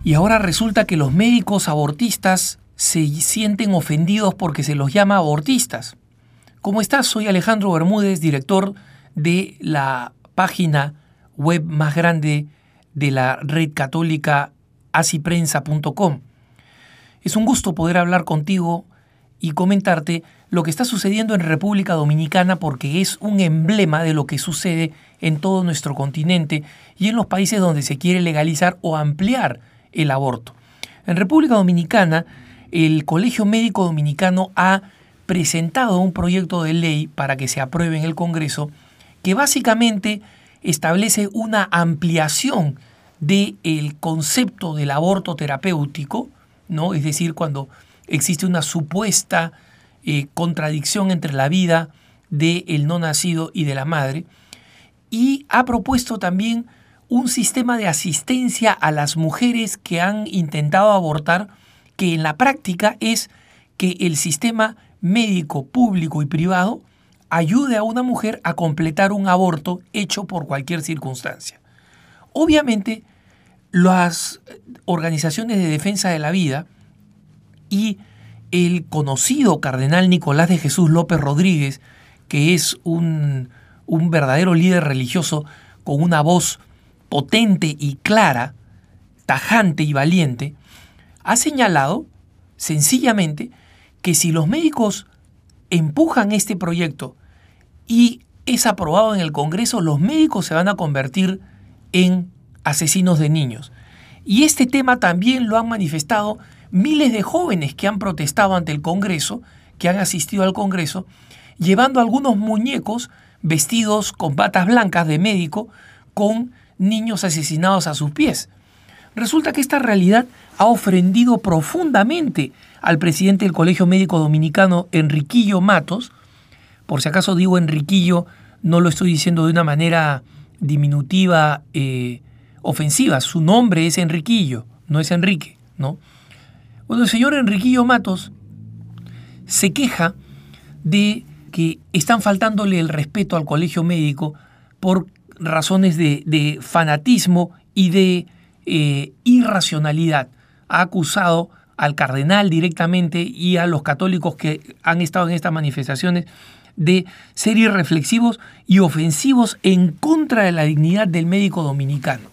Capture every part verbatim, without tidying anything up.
Y ahora resulta que los médicos abortistas se sienten ofendidos porque se los llama abortistas. ¿Cómo estás? Soy Alejandro Bermúdez, director de la página web más grande de la red católica asiprensa punto com. Es un gusto poder hablar contigo y comentarte lo que está sucediendo en República Dominicana, porque es un emblema de lo que sucede en todo nuestro continente y en los países donde se quiere legalizar o ampliar el aborto. En República Dominicana, el Colegio Médico Dominicano ha presentado un proyecto de ley para que se apruebe en el Congreso que básicamente establece una ampliación del concepto del aborto terapéutico, ¿no? Es decir, cuando existe una supuesta eh, contradicción entre la vida del no nacido y de la madre, y ha propuesto también un sistema de asistencia a las mujeres que han intentado abortar, que en la práctica es que el sistema médico público y privado ayude a una mujer a completar un aborto hecho por cualquier circunstancia. Obviamente, las organizaciones de defensa de la vida y el conocido cardenal Nicolás de Jesús López Rodríguez, que es un, un verdadero líder religioso con una voz potente y clara, tajante y valiente, ha señalado sencillamente que si los médicos empujan este proyecto y es aprobado en el Congreso, los médicos se van a convertir en asesinos de niños. Y este tema también lo han manifestado miles de jóvenes que han protestado ante el Congreso, que han asistido al Congreso, llevando algunos muñecos vestidos con batas blancas de médico, con niños asesinados a sus pies. Resulta que esta realidad ha ofendido profundamente al presidente del Colegio Médico Dominicano, Enriquillo Matos. Por si acaso digo Enriquillo, no lo estoy diciendo de una manera diminutiva, eh, ofensiva. Su nombre es Enriquillo, no es Enrique, ¿no? Bueno, el señor Enriquillo Matos se queja de que están faltándole el respeto al colegio médico por razones de, de fanatismo y de eh, irracionalidad. Ha acusado al cardenal directamente y a los católicos que han estado en estas manifestaciones de ser irreflexivos y ofensivos en contra de la dignidad del médico dominicano.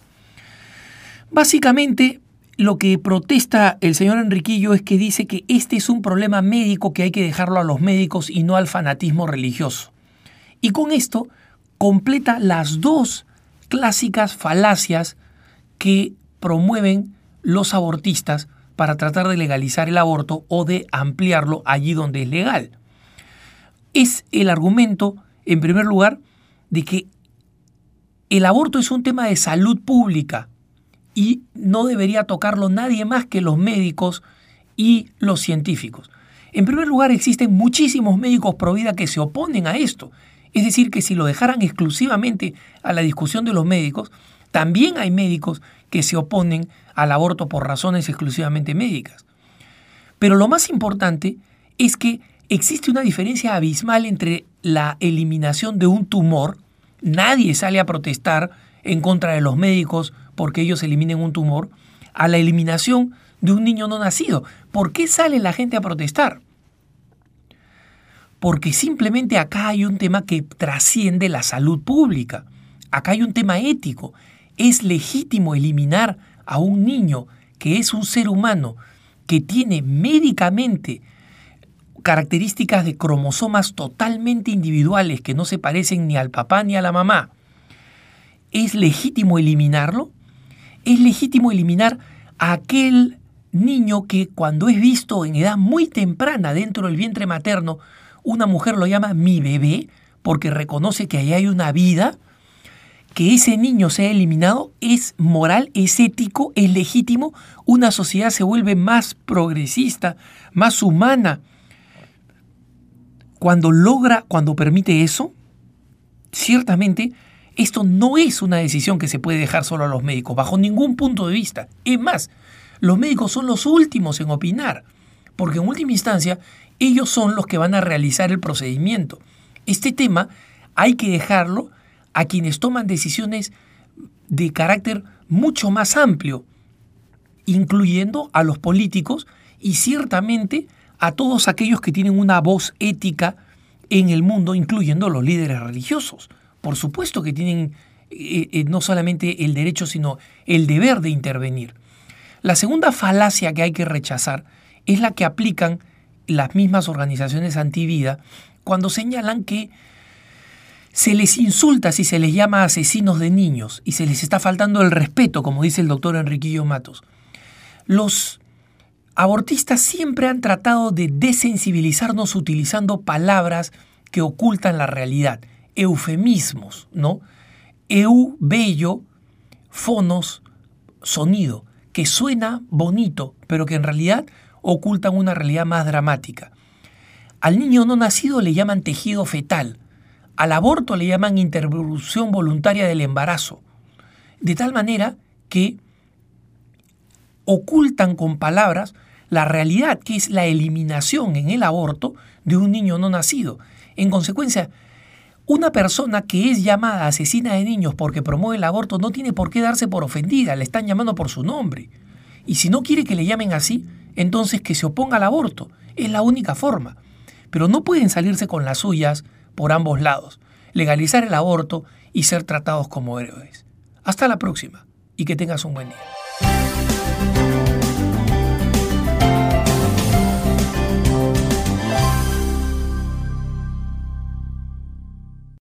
Básicamente, lo que protesta el señor Enriquillo es que dice que este es un problema médico que hay que dejarlo a los médicos y no al fanatismo religioso. Y con esto completa las dos clásicas falacias que promueven los abortistas para tratar de legalizar el aborto o de ampliarlo allí donde es legal. Es el argumento, en primer lugar, de que el aborto es un tema de salud pública y no debería tocarlo nadie más que los médicos y los científicos. En primer lugar, existen muchísimos médicos pro vida que se oponen a esto. Es decir, que si lo dejaran exclusivamente a la discusión de los médicos, también hay médicos que se oponen al aborto por razones exclusivamente médicas. Pero lo más importante es que existe una diferencia abismal entre la eliminación de un tumor. Nadie sale a protestar en contra de los médicos porque ellos eliminen un tumor, a la eliminación de un niño no nacido. ¿Por qué sale la gente a protestar? Porque simplemente acá hay un tema que trasciende la salud pública. Acá hay un tema ético. ¿Es legítimo eliminar a un niño que es un ser humano que tiene médicamente características de cromosomas totalmente individuales que no se parecen ni al papá ni a la mamá? ¿Es legítimo eliminarlo? ¿Es legítimo eliminar a aquel niño que cuando es visto en edad muy temprana dentro del vientre materno, una mujer lo llama mi bebé porque reconoce que ahí hay una vida? Que ese niño sea eliminado es moral, es ético, es legítimo. Una sociedad se vuelve más progresista, más humana cuando logra, cuando permite eso. Ciertamente, esto no es una decisión que se puede dejar solo a los médicos, bajo ningún punto de vista. Es más, los médicos son los últimos en opinar, porque en última instancia ellos son los que van a realizar el procedimiento. Este tema hay que dejarlo a quienes toman decisiones de carácter mucho más amplio. incluyendo a los políticos y ciertamente a todos aquellos que tienen una voz ética en el mundo, incluyendo los líderes religiosos. Por supuesto que tienen eh, eh, no solamente el derecho, sino el deber de intervenir. La segunda falacia que hay que rechazar es la que aplican las mismas organizaciones antivida cuando señalan que se les insulta si se les llama asesinos de niños y se les está faltando el respeto, como dice el doctor Enriquillo Matos. Los abortistas siempre han tratado de desensibilizarnos utilizando palabras que ocultan la realidad, eufemismos, ¿no? Eu, bello, fonos, sonido, que suena bonito, pero que en realidad ocultan una realidad más dramática. Al niño no nacido le llaman tejido fetal, al aborto le llaman interrupción voluntaria del embarazo, de tal manera que ocultan con palabras la realidad, que es la eliminación en el aborto de un niño no nacido. En consecuencia, una persona que es llamada asesina de niños porque promueve el aborto no tiene por qué darse por ofendida, le están llamando por su nombre. Y si no quiere que le llamen así, entonces que se oponga al aborto. Es la única forma. Pero no pueden salirse con las suyas por ambos lados, legalizar el aborto y ser tratados como héroes. Hasta la próxima y que tengas un buen día.